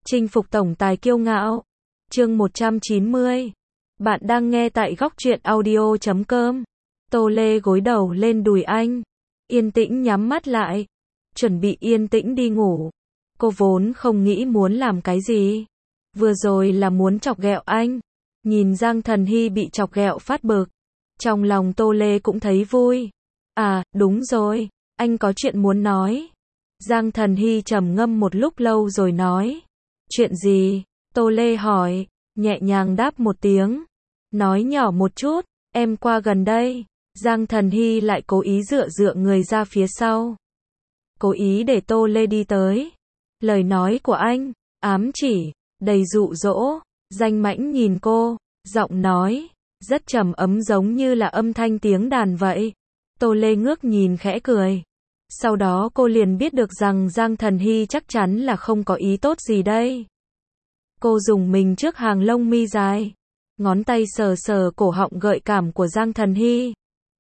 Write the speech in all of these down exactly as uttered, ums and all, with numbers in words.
Chinh phục tổng tài kiêu ngạo. Chương một trăm chín mươi. Bạn đang nghe tại góc truyện audio chấm com. Tô Lê gối đầu lên đùi anh, yên tĩnh nhắm mắt lại, chuẩn bị yên tĩnh đi ngủ. Cô vốn không nghĩ muốn làm cái gì, vừa rồi là muốn chọc ghẹo anh. Nhìn Giang Thần Hy bị chọc ghẹo phát bực, trong lòng Tô Lê cũng thấy vui. À, đúng rồi, anh có chuyện muốn nói. Giang Thần Hy trầm ngâm một lúc lâu rồi nói. Chuyện gì? Tô Lê hỏi, nhẹ nhàng đáp một tiếng. Nói nhỏ một chút, em qua gần đây. Giang Thần Hy lại cố ý dựa dựa người ra phía sau, cố ý để Tô Lê đi tới. Lời nói của anh, ám chỉ, đầy dụ dỗ. Danh Mãnh nhìn cô, giọng nói rất trầm ấm giống như là âm thanh tiếng đàn vậy. Tô Lê ngước nhìn khẽ cười. Sau đó cô liền biết được rằng Giang Thần Hy chắc chắn là không có ý tốt gì đây. Cô dùng mình trước hàng lông mi dài, ngón tay sờ sờ cổ họng gợi cảm của Giang Thần Hy.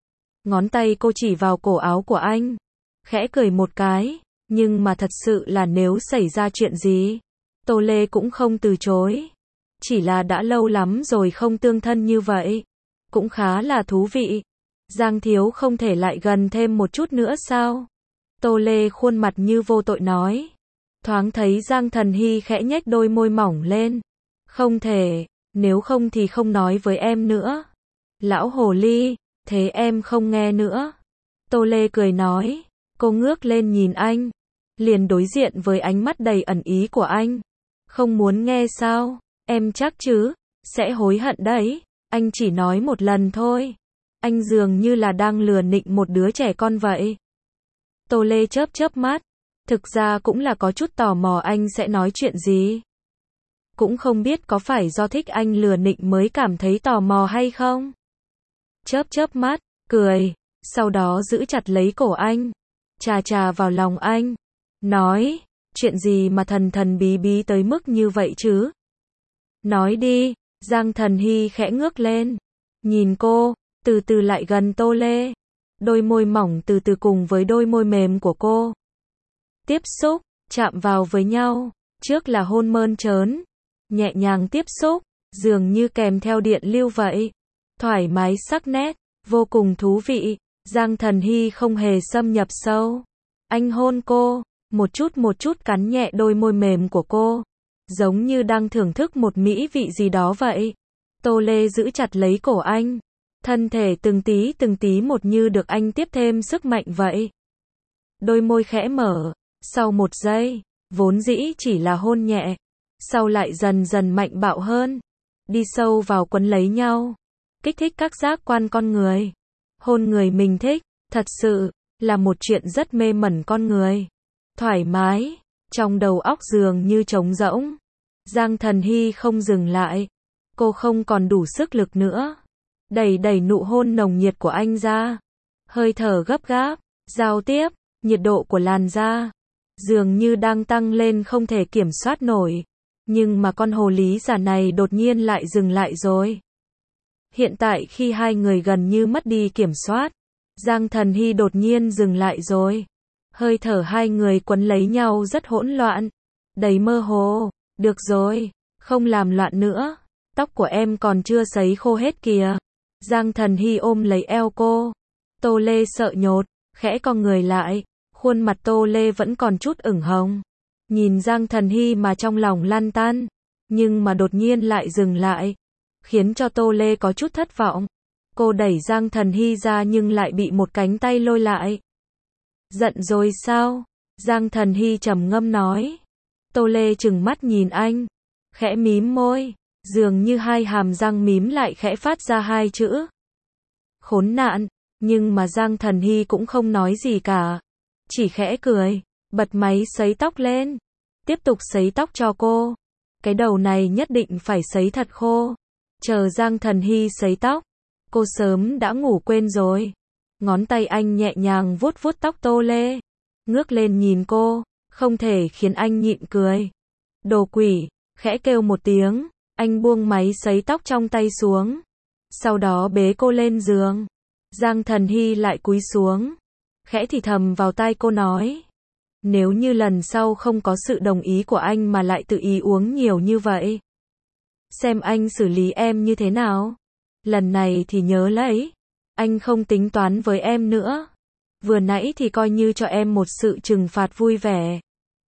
Ngón tay cô chỉ vào cổ áo của anh, khẽ cười một cái, nhưng mà thật sự là nếu xảy ra chuyện gì, Tô Lê cũng không từ chối. Chỉ là đã lâu lắm rồi không tương thân như vậy, cũng khá là thú vị. Giang thiếu không thể lại gần thêm một chút nữa sao? Tô Lê khuôn mặt như vô tội nói. Thoáng thấy Giang Thần Hy khẽ nhếch đôi môi mỏng lên. Không thể, nếu không thì không nói với em nữa. Lão hồ ly, thế em không nghe nữa. Tô Lê cười nói. Cô ngước lên nhìn anh, liền đối diện với ánh mắt đầy ẩn ý của anh. Không muốn nghe sao? Em chắc chứ, sẽ hối hận đấy. Anh chỉ nói một lần thôi. Anh dường như là đang lừa nịnh một đứa trẻ con vậy. Tô Lê chớp chớp mắt. Thực ra cũng là có chút tò mò anh sẽ nói chuyện gì. Cũng không biết có phải do thích anh lừa nịnh mới cảm thấy tò mò hay không. Chớp chớp mắt, cười, sau đó giữ chặt lấy cổ anh, chà chà vào lòng anh, nói, chuyện gì mà thần thần bí bí tới mức như vậy chứ? Nói đi. Giang Thần Hy khẽ ngước lên, nhìn cô, từ từ lại gần Tô Lê. Đôi môi mỏng từ từ cùng với đôi môi mềm của cô tiếp xúc, chạm vào với nhau. Trước là hôn mơn trớn, nhẹ nhàng tiếp xúc, dường như kèm theo điện lưu vậy. Thoải mái sắc nét, vô cùng thú vị. Giang Thần Hy không hề xâm nhập sâu. Anh hôn cô, một chút một chút cắn nhẹ đôi môi mềm của cô, giống như đang thưởng thức một mỹ vị gì đó vậy. Tô Lê giữ chặt lấy cổ anh, thân thể từng tí từng tí một như được anh tiếp thêm sức mạnh vậy. Đôi môi khẽ mở, sau một giây, vốn dĩ chỉ là hôn nhẹ, sau lại dần dần mạnh bạo hơn, đi sâu vào quấn lấy nhau, kích thích các giác quan con người. Hôn người mình thích, thật sự là một chuyện rất mê mẩn con người. Thoải mái, trong đầu óc dường như trống rỗng. Giang Thần Hy không dừng lại, cô không còn đủ sức lực nữa. Đẩy đẩy nụ hôn nồng nhiệt của anh ra, hơi thở gấp gáp, giao tiếp, nhiệt độ của làn da dường như đang tăng lên không thể kiểm soát nổi. Nhưng mà con hồ lý giả này đột nhiên lại dừng lại rồi. Hiện tại khi hai người gần như mất đi kiểm soát, Giang Thần Hy đột nhiên dừng lại rồi. Hơi thở hai người quấn lấy nhau rất hỗn loạn, đầy mơ hồ. Được rồi, không làm loạn nữa, tóc của em còn chưa sấy khô hết kìa. Giang Thần Hy ôm lấy eo cô. Tô Lê sợ nhột, khẽ cong người lại, khuôn mặt Tô Lê vẫn còn chút ửng hồng. Nhìn Giang Thần Hy mà trong lòng lăn tăn, nhưng mà đột nhiên lại dừng lại, khiến cho Tô Lê có chút thất vọng. Cô đẩy Giang Thần Hy ra nhưng lại bị một cánh tay lôi lại. Giận rồi sao? Giang Thần Hy trầm ngâm nói. Tô Lê trừng mắt nhìn anh, khẽ mím môi, dường như hai hàm răng mím lại khẽ phát ra hai chữ. Khốn nạn, nhưng mà Giang Thần Hy cũng không nói gì cả, chỉ khẽ cười, bật máy sấy tóc lên, tiếp tục sấy tóc cho cô. Cái đầu này nhất định phải sấy thật khô. Chờ Giang Thần Hy sấy tóc, cô sớm đã ngủ quên rồi. Ngón tay anh nhẹ nhàng vuốt vuốt tóc Tô Lê, ngước lên nhìn cô, không thể khiến anh nhịn cười. Đồ quỷ, khẽ kêu một tiếng, anh buông máy sấy tóc trong tay xuống, sau đó bế cô lên giường. Giang Thần Hy lại cúi xuống, khẽ thì thầm vào tai cô nói, Nếu như lần sau không có sự đồng ý của anh mà lại tự ý uống nhiều như vậy, xem anh xử lý em như thế nào. Lần này thì nhớ lấy, anh không tính toán với em nữa. Vừa nãy thì coi như cho em một sự trừng phạt vui vẻ.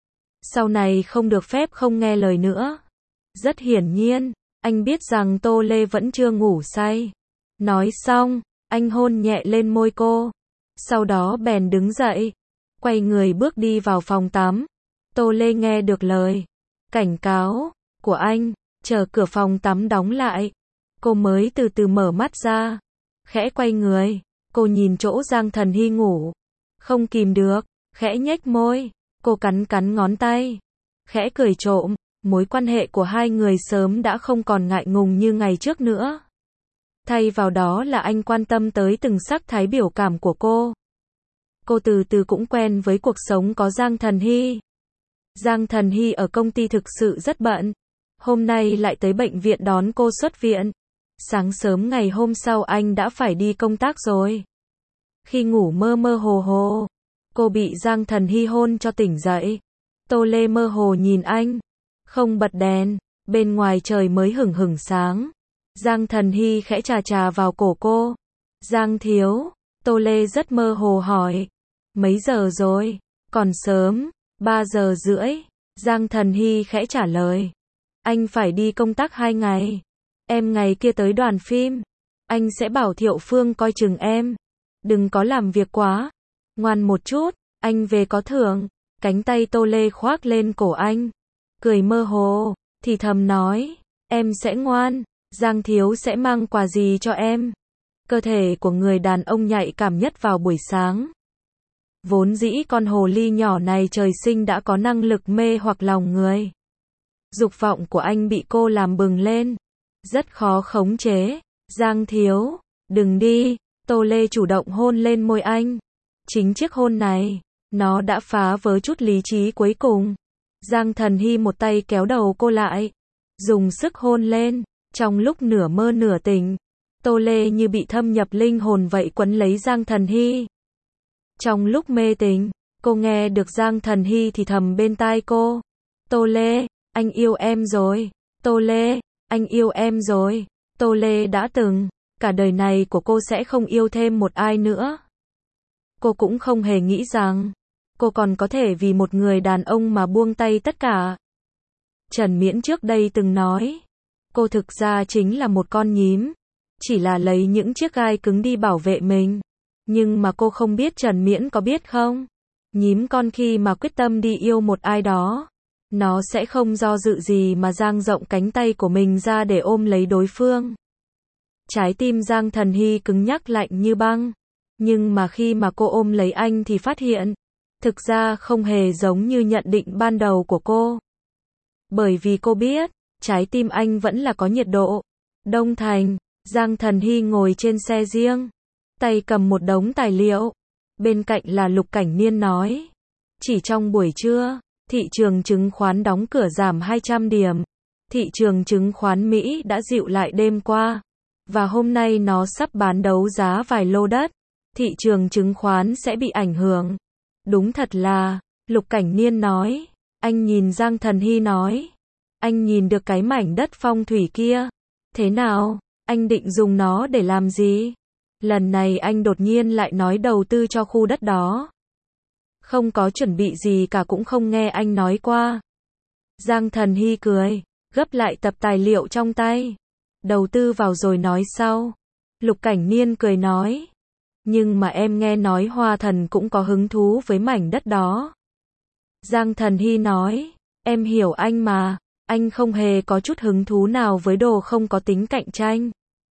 Sau này không được phép không nghe lời nữa. Rất hiển nhiên, anh biết rằng Tô Lê vẫn chưa ngủ say. Nói xong, anh hôn nhẹ lên môi cô. Sau đó bèn đứng dậy, quay người bước đi vào phòng tắm. Tô Lê nghe được lời cảnh cáo của anh, chờ cửa phòng tắm đóng lại, cô mới từ từ mở mắt ra, khẽ quay người, cô nhìn chỗ Giang Thần Hy ngủ, không kìm được, khẽ nhếch môi, cô cắn cắn ngón tay, khẽ cười trộm, mối quan hệ của hai người sớm đã không còn ngại ngùng như ngày trước nữa. Thay vào đó là anh quan tâm tới từng sắc thái biểu cảm của cô. Cô từ từ cũng quen với cuộc sống có Giang Thần Hy. Giang Thần Hy ở công ty thực sự rất bận. Hôm nay lại tới bệnh viện đón cô xuất viện. Sáng sớm ngày hôm sau anh đã phải đi công tác rồi. Khi ngủ mơ mơ hồ hồ, cô bị Giang Thần Hy hôn cho tỉnh dậy. Tô Lê mơ hồ nhìn anh, không bật đèn, bên ngoài trời mới hửng hửng sáng. Giang Thần Hy khẽ chà chà vào cổ cô. Giang thiếu, Tô Lê rất mơ hồ hỏi. Mấy giờ rồi? Còn sớm, ba giờ rưỡi. Giang Thần Hy khẽ trả lời. Anh phải đi công tác hai ngày. Em ngày kia tới đoàn phim. Anh sẽ bảo Thiệu Phương coi chừng em. Đừng có làm việc quá. Ngoan một chút, anh về có thưởng. Cánh tay Tô Lê khoác lên cổ anh. Cười mơ hồ, thì thầm nói. Em sẽ ngoan. Giang thiếu sẽ mang quà gì cho em? Cơ thể của người đàn ông nhạy cảm nhất vào buổi sáng. Vốn dĩ con hồ ly nhỏ này trời sinh đã có năng lực mê hoặc lòng người. Dục vọng của anh bị cô làm bừng lên. Rất khó khống chế. Giang thiếu, đừng đi. Tô Lê chủ động hôn lên môi anh. Chính chiếc hôn này, nó đã phá vỡ chút lý trí cuối cùng. Giang Thần Hy một tay kéo đầu cô lại, dùng sức hôn lên. Trong lúc nửa mơ nửa tỉnh, Tô Lê như bị thâm nhập linh hồn vậy quấn lấy Giang Thần Hy. Trong lúc mê tỉnh, cô nghe được Giang Thần Hy thì thầm bên tai cô. Tô Lê, anh yêu em rồi. Tô Lê, anh yêu em rồi. Tô Lê đã từng, cả đời này của cô sẽ không yêu thêm một ai nữa. Cô cũng không hề nghĩ rằng, cô còn có thể vì một người đàn ông mà buông tay tất cả. Trần Miễn trước đây từng nói, cô thực ra chính là một con nhím, chỉ là lấy những chiếc gai cứng đi bảo vệ mình. Nhưng mà cô không biết Trần Miễn có biết không? Nhím con khi mà quyết tâm đi yêu một ai đó, nó sẽ không do dự gì mà dang rộng cánh tay của mình ra để ôm lấy đối phương. Trái tim Giang Thần Hy cứng nhắc lạnh như băng. Nhưng mà khi mà cô ôm lấy anh thì phát hiện, thực ra không hề giống như nhận định ban đầu của cô. Bởi vì cô biết, trái tim anh vẫn là có nhiệt độ. Đông Thành, Giang Thần Hy ngồi trên xe riêng, tay cầm một đống tài liệu. Bên cạnh là Lục Cảnh Niên nói. Chỉ trong buổi trưa, thị trường chứng khoán đóng cửa giảm hai trăm điểm. Thị trường chứng khoán Mỹ đã dịu lại đêm qua. Và hôm nay nó sắp bán đấu giá vài lô đất. Thị trường chứng khoán sẽ bị ảnh hưởng. Đúng thật là, Lục Cảnh Niên nói. Anh nhìn Giang Thần Hy nói. Anh nhìn được cái mảnh đất phong thủy kia. Thế nào, anh định dùng nó để làm gì? Lần này anh đột nhiên lại nói đầu tư cho khu đất đó. Không có chuẩn bị gì cả cũng không nghe anh nói qua. Giang Thần Hy cười, gấp lại tập tài liệu trong tay. Đầu tư vào rồi nói sau. Lục Cảnh Niên cười nói. Nhưng mà em nghe nói Hoa Thần cũng có hứng thú với mảnh đất đó. Giang Thần Hy nói. Em hiểu anh mà. Anh không hề có chút hứng thú nào với đồ không có tính cạnh tranh.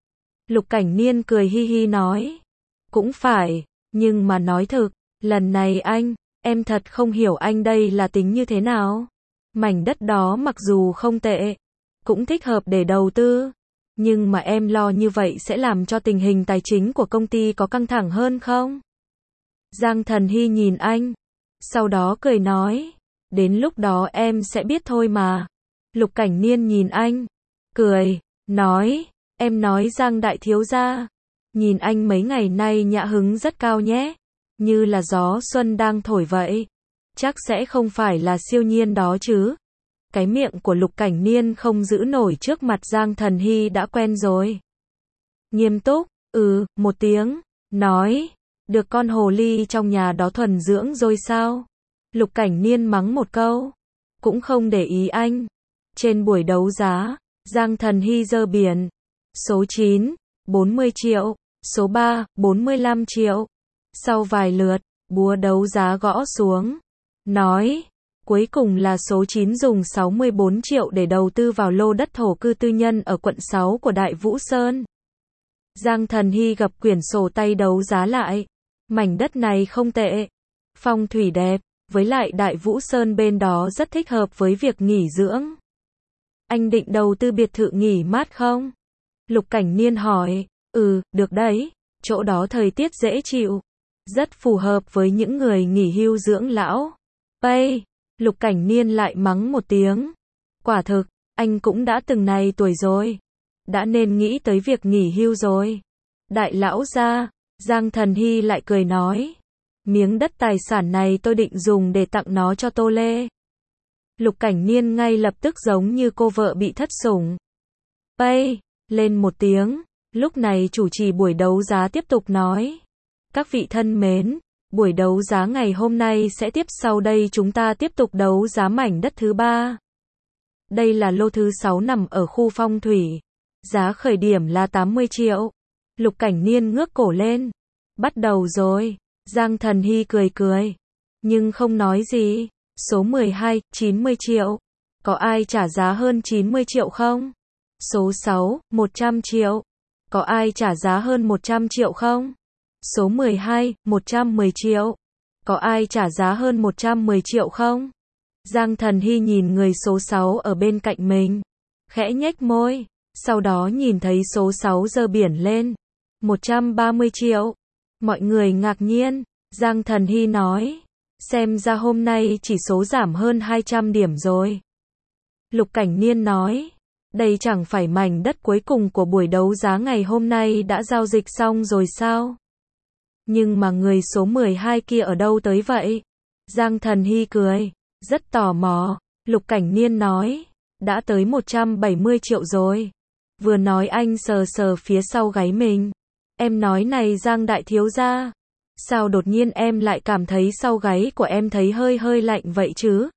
Lục Cảnh Niên cười hi hi nói. Cũng phải, nhưng mà nói thực, lần này anh, em thật không hiểu anh đây là tính như thế nào. Mảnh đất đó mặc dù không tệ, cũng thích hợp để đầu tư. Nhưng mà em lo như vậy sẽ làm cho tình hình tài chính của công ty có căng thẳng hơn không? Giang Thần Hy nhìn anh, sau đó cười nói. Đến lúc đó em sẽ biết thôi mà. Lục Cảnh Niên nhìn anh, cười, nói. Em nói Giang đại thiếu gia, nhìn anh mấy ngày nay nhã hứng rất cao nhé, như là gió xuân đang thổi vậy. chắc sẽ không phải là siêu nhiên đó chứ. Cái miệng của Lục Cảnh Niên không giữ nổi trước mặt Giang Thần Hy đã quen rồi. Nghiêm túc, ừ, một tiếng, nói, được con hồ ly trong nhà đó thuần dưỡng rồi sao? Lục Cảnh Niên mắng một câu, cũng không để ý anh. Trên buổi đấu giá, Giang Thần Hy giơ biển, số chín, bốn mươi triệu, số ba, bốn mươi lăm triệu. Sau vài lượt, búa đấu giá gõ xuống, nói, cuối cùng là số chín dùng sáu mươi bốn triệu để đầu tư vào lô đất thổ cư tư nhân ở quận sáu của Đại Vũ Sơn. Giang Thần Hy gập quyển sổ tay đấu giá lại. Mảnh đất này không tệ, phong thủy đẹp, với lại Đại Vũ Sơn bên đó rất thích hợp với việc nghỉ dưỡng. Anh định đầu tư biệt thự nghỉ mát không? Lục Cảnh Niên hỏi. Ừ, được đấy, chỗ đó thời tiết dễ chịu, rất phù hợp với những người nghỉ hưu dưỡng lão. Pây, Lục Cảnh Niên lại mắng một tiếng. Quả thực, anh cũng đã từng này tuổi rồi, đã nên nghĩ tới việc nghỉ hưu rồi. Đại lão gia, Giang Thần Hy lại cười nói, miếng đất tài sản này tôi định dùng để tặng nó cho Tô Lê. Lục Cảnh Niên ngay lập tức giống như cô vợ bị thất sủng. Pây, lên một tiếng, lúc này chủ trì buổi đấu giá tiếp tục nói. Các vị thân mến, buổi đấu giá ngày hôm nay sẽ tiếp sau đây chúng ta tiếp tục đấu giá mảnh đất thứ ba. Đây là lô thứ sáu nằm ở khu phong thủy. Giá khởi điểm là tám mươi triệu. Lục Cảnh Niên ngước cổ lên. Bắt đầu rồi. Giang Thần Hy cười cười, nhưng không nói gì. Số mười hai, chín mươi triệu. Có ai trả giá hơn chín mươi triệu không? Số sáu, một trăm triệu. Có ai trả giá hơn một trăm triệu không? Số mười hai, một trăm mười triệu. Có ai trả giá hơn một trăm mười triệu không? Giang Thần Hy nhìn người số sáu ở bên cạnh mình, khẽ nhếch môi, sau đó nhìn thấy số sáu giơ biển lên. một trăm ba mươi triệu. Mọi người ngạc nhiên, Giang Thần Hy nói, xem ra hôm nay chỉ số giảm hơn hai trăm điểm rồi. Lục Cảnh Niên nói, đây chẳng phải mảnh đất cuối cùng của buổi đấu giá ngày hôm nay đã giao dịch xong rồi sao? Nhưng mà người số mười hai kia ở đâu tới vậy? Giang Thần Hy cười, rất tò mò. Lục Cảnh Niên nói, đã tới một trăm bảy mươi triệu rồi. Vừa nói anh sờ sờ phía sau gáy mình. Em nói này Giang đại thiếu gia, sao đột nhiên em lại cảm thấy sau gáy của em thấy hơi hơi lạnh vậy chứ?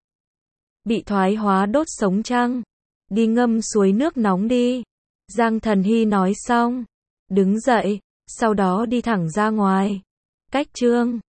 Bị thoái hóa đốt sống chăng? Đi ngâm suối nước nóng đi. Giang Thần Hy nói xong, đứng dậy, sau đó đi thẳng ra ngoài. Cách chương